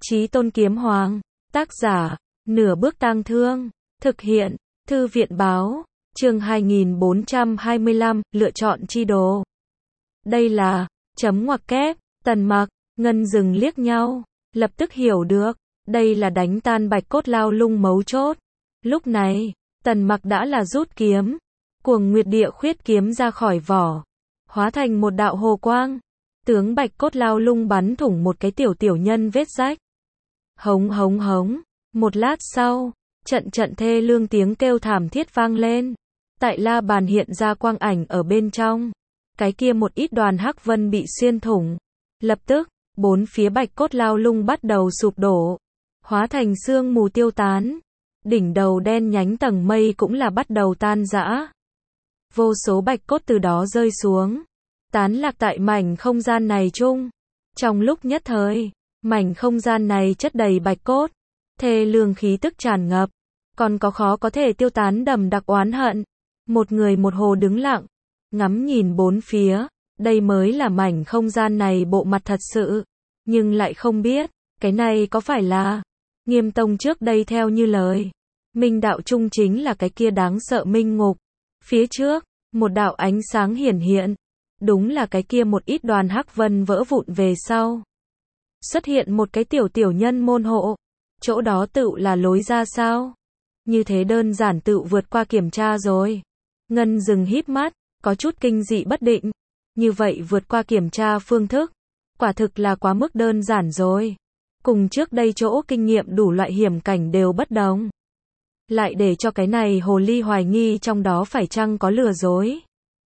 Chí Tôn Kiếm Hoàng, tác giả, Nửa Bước Tang Thương, thực hiện, Thư viện báo, chương 2425, lựa chọn chi đồ. Đây là, chấm ngoặc kép, Tần Mặc, Ngân Dừng liếc nhau, lập tức hiểu được, đây là đánh tan Bạch Cốt Lao Lung mấu chốt. Lúc này, Tần Mặc đã là rút kiếm, Cuồng Nguyệt Địa Khuyết kiếm ra khỏi vỏ, hóa thành một đạo hồ quang, tướng Bạch Cốt Lao Lung bắn thủng một cái tiểu nhân vết rách. Hống hống hống, một lát sau, trận thê lương tiếng kêu thảm thiết vang lên. Tại la bàn hiện ra quang ảnh ở bên trong. Cái kia một ít đoàn hắc vân bị xuyên thủng. Lập tức, bốn phía Bạch Cốt Lao Lung bắt đầu sụp đổ, hóa thành sương mù tiêu tán. Đỉnh đầu đen nhánh tầng mây cũng là bắt đầu tan rã. Vô số bạch cốt từ đó rơi xuống, tán lạc tại mảnh không gian này chung. Trong lúc nhất thời, mảnh không gian này chất đầy bạch cốt, thê lương khí tức tràn ngập, còn có khó có thể tiêu tán đậm đặc oán hận. Một người một hồ đứng lặng, ngắm nhìn bốn phía, đây mới là mảnh không gian này bộ mặt thật sự, nhưng lại không biết, cái này có phải là Nghiêm Tông trước đây theo như lời. Minh đạo trung chính là cái kia đáng sợ minh ngục. Phía trước, một đạo ánh sáng hiển hiện, đúng là cái kia một ít đoàn hắc vân vỡ vụn về sau. Xuất hiện một cái tiểu nhân môn hộ, chỗ đó tựu là lối ra sao? Như thế đơn giản tựu vượt qua kiểm tra rồi. Ngân Dừng híp mắt, có chút kinh dị bất định. Như vậy vượt qua kiểm tra phương thức, quả thực là quá mức đơn giản rồi. Cùng trước đây chỗ kinh nghiệm đủ loại hiểm cảnh đều bất đồng. Lại để cho cái này hồ ly hoài nghi trong đó phải chăng có lừa dối.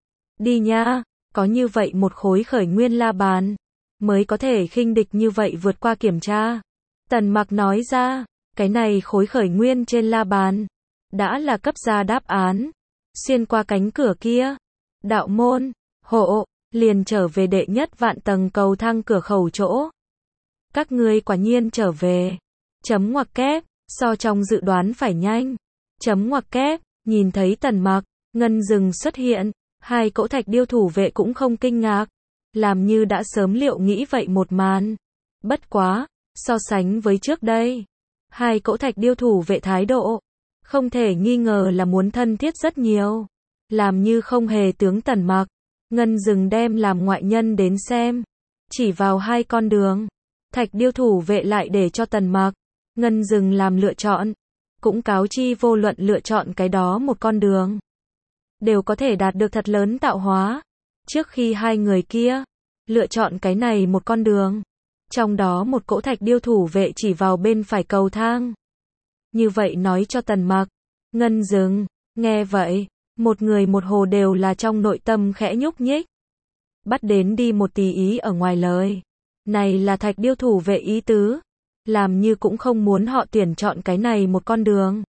Đi nha, có như vậy một khối khởi nguyên la bàn, mới có thể khinh địch như vậy vượt qua kiểm tra. Tần Mặc nói ra, cái này khối khởi nguyên trên la bàn, đã là cấp ra đáp án. Xuyên qua cánh cửa kia, đạo môn, hộ, liền trở về đệ nhất vạn tầng cầu thang cửa khẩu chỗ. Các ngươi quả nhiên trở về. Chấm ngoặc kép, so trong dự đoán phải nhanh. Chấm ngoặc kép, nhìn thấy Tần Mặc, Ngân Dừng xuất hiện, hai cỗ thạch điêu thủ vệ cũng không kinh ngạc, làm như đã sớm liệu nghĩ vậy một màn. Bất quá, so sánh với trước đây, hai cỗ thạch điêu thủ vệ thái độ, không thể nghi ngờ là muốn thân thiết rất nhiều, làm như không hề tướng Tần Mặc. Ngân Dừng đem làm ngoại nhân đến xem, chỉ vào hai con đường, thạch điêu thủ vệ lại để cho Tần Mặc, Ngân Dừng làm lựa chọn, cũng cáo chi vô luận lựa chọn cái đó một con đường, đều có thể đạt được thật lớn tạo hóa. Trước khi hai người kia lựa chọn cái này một con đường, trong đó một cỗ thạch điêu thủ vệ chỉ vào bên phải cầu thang. Như vậy nói cho Tần Mặc, Ngân Dừng, nghe vậy, một người một hồ đều là trong nội tâm khẽ nhúc nhích. Bắt đến đi một tí ý ở ngoài lời. Này là thạch điêu thủ vệ ý tứ, làm như cũng không muốn họ tuyển chọn cái này một con đường.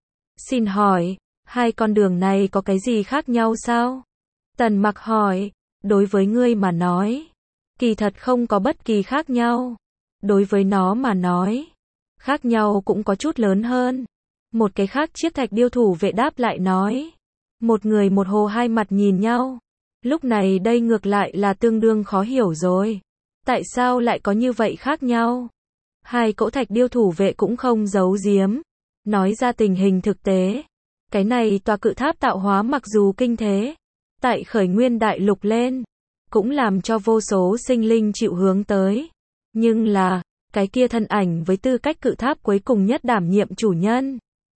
Xin hỏi, hai con đường này có cái gì khác nhau sao? Tần Mặc hỏi, đối với ngươi mà nói, kỳ thật không có bất kỳ khác nhau. Đối với nó mà nói, khác nhau cũng có chút lớn hơn. Một cái khác chiếc thạch điêu thủ vệ đáp lại nói. Một người một hồ hai mặt nhìn nhau. Lúc này đây ngược lại là tương đương khó hiểu rồi. Tại sao lại có như vậy khác nhau? Hai cỗ thạch điêu thủ vệ cũng không giấu giếm, nói ra tình hình thực tế. Cái này tòa cự tháp tạo hóa mặc dù kinh thế, tại khởi nguyên đại lục lên, cũng làm cho vô số sinh linh chịu hướng tới. Nhưng là, cái kia thân ảnh với tư cách cự tháp cuối cùng nhất đảm nhiệm chủ nhân.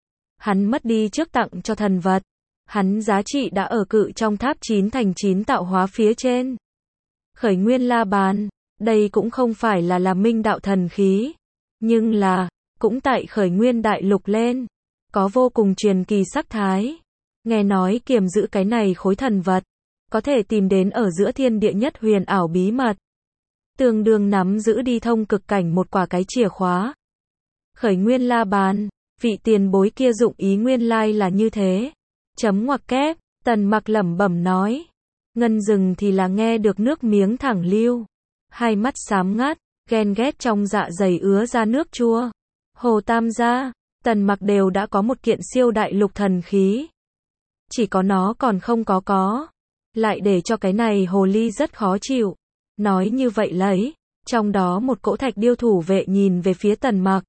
Hắn mất đi trước tặng cho thần vật. Hắn giá trị đã ở cự trong tháp 9 thành 9 tạo hóa phía trên. Khởi nguyên la bàn, đây cũng không phải là minh đạo thần khí. Nhưng là, cũng tại khởi nguyên đại lục lên, có vô cùng truyền kỳ sắc thái. Nghe nói kiềm giữ cái này khối thần vật, có thể tìm đến ở giữa thiên địa nhất huyền ảo bí mật. Tương đương nắm giữ đi thông cực cảnh một quả cái chìa khóa. Khởi nguyên la bàn, vị tiền bối kia dụng ý nguyên lai là như thế. Chấm ngoặc kép, Tần Mặc lẩm bẩm nói. Ngân Dừng thì là nghe được nước miếng thẳng lưu. Hai mắt xám ngắt, ghen ghét trong dạ dày ứa ra nước chua. Hồ Tam gia, Tần Mặc đều đã có một kiện siêu đại lục thần khí. Chỉ có nó còn không có. Lại để cho cái này hồ ly rất khó chịu. Nói như vậy lấy, Trong đó một cỗ thạch điêu thủ vệ nhìn về phía Tần Mặc.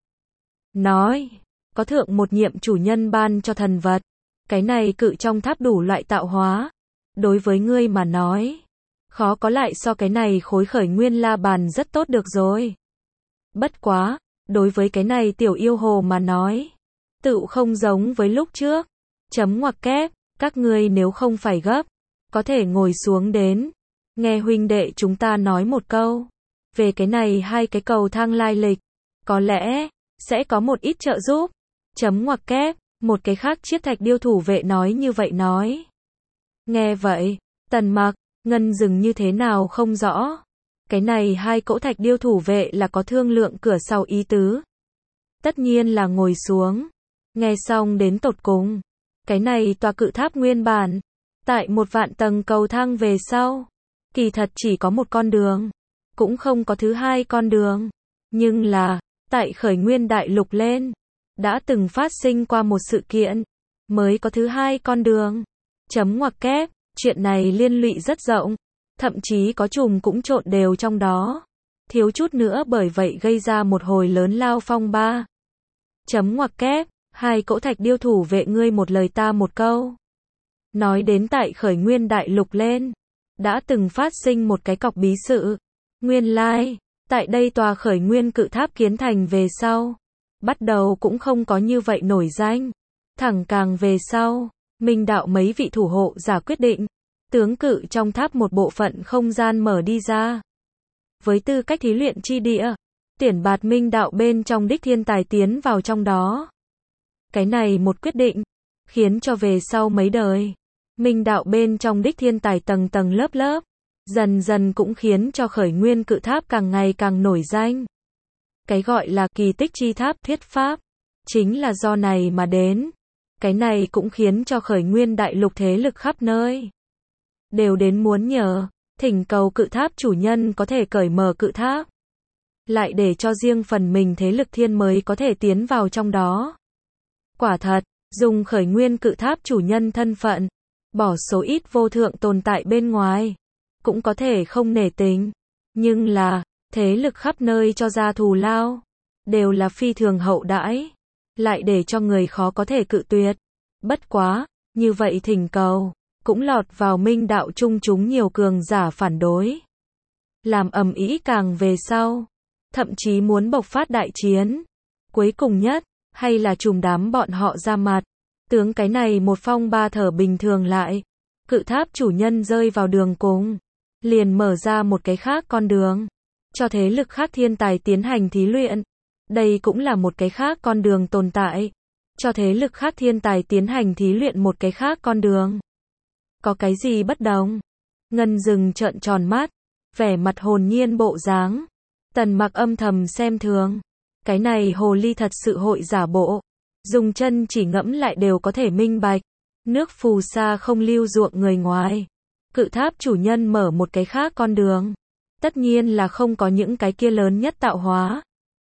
Nói, có thượng một nhiệm chủ nhân ban cho thần vật. Cái này cự trong tháp đủ loại tạo hóa. Đối với ngươi mà nói, khó có lại so cái này khối khởi nguyên la bàn rất tốt được rồi. Bất quá, đối với cái này tiểu yêu hồ mà nói, tựu không giống với lúc trước. Chấm ngoặc kép, các ngươi nếu không phải gấp, có thể ngồi xuống đến. Nghe huynh đệ chúng ta nói một câu. Về cái này hai cái cầu thang lai lịch, có lẽ sẽ có một ít trợ giúp. Chấm ngoặc kép, một cái khác chiếc thạch điêu thủ vệ nói như vậy nói. Nghe vậy, Tần Mặc, Ngân dừng như thế nào không rõ. Cái này hai cỗ thạch điêu thủ vệ là có thương lượng cửa sau ý tứ. Tất nhiên là ngồi xuống. Nghe xong đến tột cùng. Cái này tòa cự tháp nguyên bản. Tại 1.000 tầng cầu thang về sau. Kỳ thật chỉ có một con đường. Cũng không có thứ hai con đường. Nhưng là, tại khởi nguyên đại lục lên. Đã từng phát sinh qua một sự kiện. Mới có thứ hai con đường. Chấm ngoặc kép, chuyện này liên lụy rất rộng. Thậm chí có trùng cũng trộn đều trong đó. Thiếu chút nữa bởi vậy gây ra một hồi lớn lao phong ba. Chấm ngoặc kép, hai cỗ thạch điêu thủ vệ ngươi một lời ta một câu. Nói đến tại khởi nguyên đại lục lên. Đã từng phát sinh một cái cọc bí sự. Nguyên lai, tại đây tòa khởi nguyên cự tháp kiến thành về sau. Bắt đầu cũng không có như vậy nổi danh. Thẳng càng về sau, Minh đạo mấy vị thủ hộ giả quyết định. Tướng cự trong tháp một bộ phận không gian mở đi ra. Với tư cách thí luyện chi địa, tuyển bạt Minh đạo bên trong đích thiên tài tiến vào trong đó. Cái này một quyết định, khiến cho về sau mấy đời, Minh đạo bên trong đích thiên tài tầng tầng lớp lớp, dần dần cũng khiến cho khởi nguyên cự tháp càng ngày càng nổi danh. Cái gọi là kỳ tích chi tháp thuyết pháp, chính là do này mà đến. Cái này cũng khiến cho khởi nguyên đại lục thế lực khắp nơi đều đến muốn nhờ, thỉnh cầu cự tháp chủ nhân có thể cởi mở cự tháp. Lại để cho riêng phần mình thế lực thiên mới có thể tiến vào trong đó. Quả thật, dùng khởi nguyên cự tháp chủ nhân thân phận, bỏ số ít vô thượng tồn tại bên ngoài, cũng có thể không nể tình. Nhưng là, thế lực khắp nơi cho ra thù lao, đều là phi thường hậu đãi, lại để cho người khó có thể cự tuyệt. Bất quá, như vậy thỉnh cầu cũng lọt vào Minh đạo chung chúng nhiều cường giả phản đối. Làm ầm ĩ càng về sau, thậm chí muốn bộc phát đại chiến. Cuối cùng nhất, hay là trùm đám bọn họ ra mặt, tướng cái này một phong ba thở bình thường lại. Cự tháp chủ nhân rơi vào đường cùng, liền mở ra một cái khác con đường, cho thế lực khác thiên tài tiến hành thí luyện. Đây cũng là một cái khác con đường tồn tại, cho thế lực khác thiên tài tiến hành thí luyện một cái khác con đường. Có cái gì bất đồng? Ngân dừng trợn tròn mắt, vẻ mặt hồn nhiên bộ dáng. Tần Mặc âm thầm xem thường. Cái này hồ ly thật sự hội giả bộ. Dùng chân chỉ ngẫm lại đều có thể minh bạch. Nước phù sa không lưu ruộng người ngoài. Cự tháp chủ nhân mở một cái khác con đường. Tất nhiên là không có những cái kia lớn nhất tạo hóa.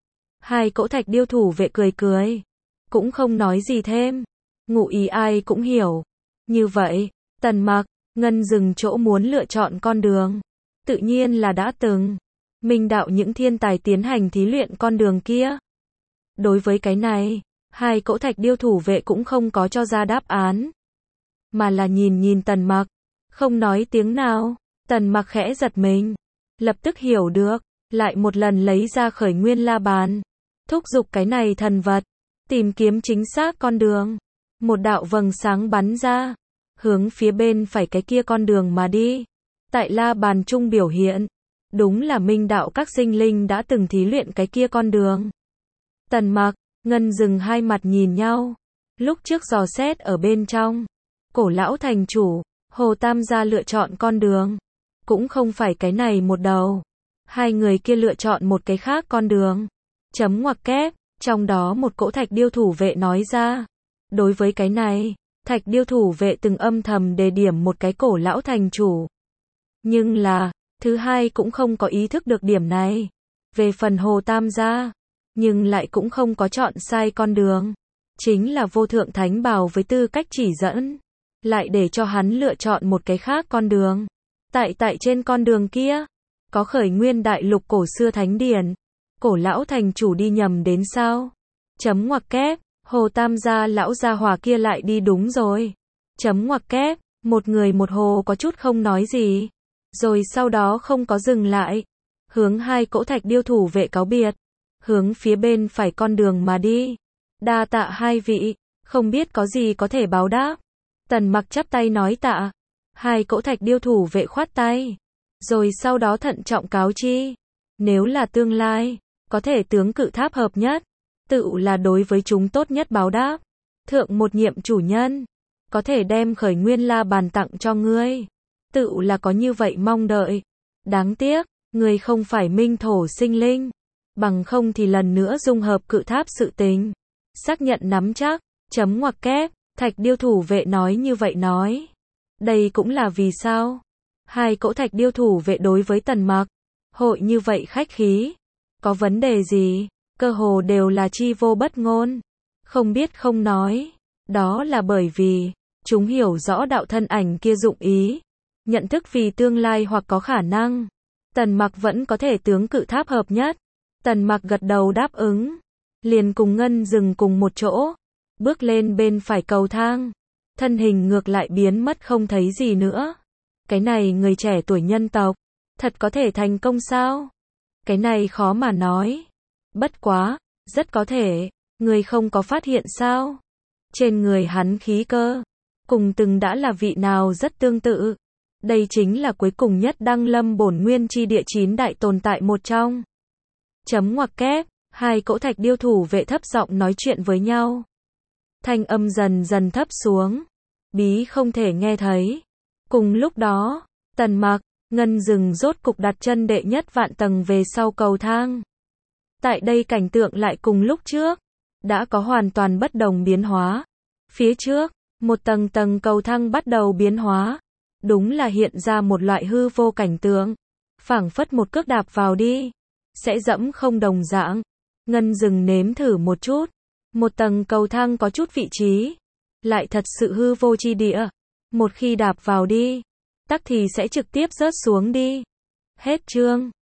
Hai cỗ thạch điêu thủ vệ cười cười. Cũng không nói gì thêm. Ngụ ý ai cũng hiểu. Như vậy, Tần Mặc, Ngân dừng chỗ muốn lựa chọn con đường. Tự nhiên là đã từng Minh đạo những thiên tài tiến hành thí luyện con đường kia. Đối với cái này, hai cỗ thạch điêu thủ vệ cũng không có cho ra đáp án. Mà là nhìn Tần Mặc, không nói tiếng nào. Tần Mặc khẽ giật mình, lập tức hiểu được, lại một lần lấy ra khởi nguyên la bàn. Thúc giục cái này thần vật, tìm kiếm chính xác con đường. Một đạo vầng sáng bắn ra, hướng phía bên phải cái kia con đường mà đi. Tại la bàn trung biểu hiện, đúng là Minh đạo các sinh linh đã từng thí luyện cái kia con đường. Tần Mặc, Ngân dừng hai mặt nhìn nhau. Lúc trước dò xét ở bên trong, cổ lão thành chủ, Hồ Tam gia lựa chọn con đường. Cũng không phải cái này một đầu. Hai người kia lựa chọn một cái khác con đường. Chấm ngoặc kép, trong đó một cỗ thạch điêu thủ vệ nói ra. Đối với cái này, thạch điêu thủ vệ từng âm thầm đề điểm một cái cổ lão thành chủ. Nhưng là, thứ hai cũng không có ý thức được điểm này. Về phần Hồ Tam gia, nhưng lại cũng không có chọn sai con đường. Chính là vô thượng thánh bào với tư cách chỉ dẫn. Lại để cho hắn lựa chọn một cái khác con đường. Tại trên con đường kia, có khởi nguyên đại lục cổ xưa thánh điển. Cổ lão thành chủ đi nhầm đến sao? Chấm ngoặc kép, Hồ Tam gia lão gia hỏa kia lại đi đúng rồi. Chấm ngoặc kép, một người một hồ có chút không nói gì. Rồi sau đó không có dừng lại. Hướng hai cỗ thạch điêu thủ vệ cáo biệt. Hướng phía bên phải con đường mà đi. Đa tạ hai vị, không biết có gì có thể báo đáp. Tần Mặc chắp tay nói tạ. Hai cỗ thạch điêu thủ vệ khoát tay. Rồi sau đó thận trọng cáo chi. Nếu là tương lai, có thể tướng cự tháp hợp nhất. Tự là đối với chúng tốt nhất báo đáp. Thượng một nhiệm chủ nhân. Có thể đem khởi nguyên la bàn tặng cho ngươi. Tự là có như vậy mong đợi. Đáng tiếc, ngươi không phải minh thổ sinh linh. Bằng không thì lần nữa dung hợp cự tháp sự tình. Xác nhận nắm chắc. Chấm ngoặc kép, thạch điêu thủ vệ nói như vậy nói. Đây cũng là vì sao? Hai cỗ thạch điêu thủ vệ đối với Tần Mặc. Hội như vậy khách khí. Có vấn đề gì? Cơ hồ đều là chi vô bất ngôn. Không biết không nói. Đó là bởi vì, chúng hiểu rõ đạo thân ảnh kia dụng ý. Nhận thức vì tương lai hoặc có khả năng. Tần Mặc vẫn có thể tướng cự tháp hợp nhất. Tần Mặc gật đầu đáp ứng. Liền cùng Ngân dừng cùng một chỗ. Bước lên bên phải cầu thang. Thân hình ngược lại biến mất không thấy gì nữa. Cái này người trẻ tuổi nhân tộc. Thật có thể thành công sao? Cái này khó mà nói. Bất quá, rất có thể. Người không có phát hiện sao? Trên người hắn khí cơ. Cùng từng đã là vị nào rất tương tự. Đây chính là cuối cùng nhất đăng lâm bổn nguyên chi địa 9 đại tồn tại một trong. Chấm ngoặc kép, hai cỗ thạch điêu thủ vệ thấp giọng nói chuyện với nhau. Thanh âm dần dần thấp xuống. Bí không thể nghe thấy. Cùng lúc đó, Tần Mặc, Ngân dừng rốt cục đặt chân đệ nhất vạn tầng về sau cầu thang. Tại đây cảnh tượng lại cùng lúc trước. Đã có hoàn toàn bất đồng biến hóa. Phía trước, một tầng tầng cầu thang bắt đầu biến hóa. Đúng là hiện ra một loại hư vô cảnh tượng. Phảng phất một cước đạp vào đi. Sẽ dẫm không đồng dạng. Ngân dừng nếm thử một chút. Một tầng cầu thang có chút vị trí. Lại thật sự hư vô chi địa. Một khi đạp vào đi. Tắc thì sẽ trực tiếp rớt xuống đi. Hết chương.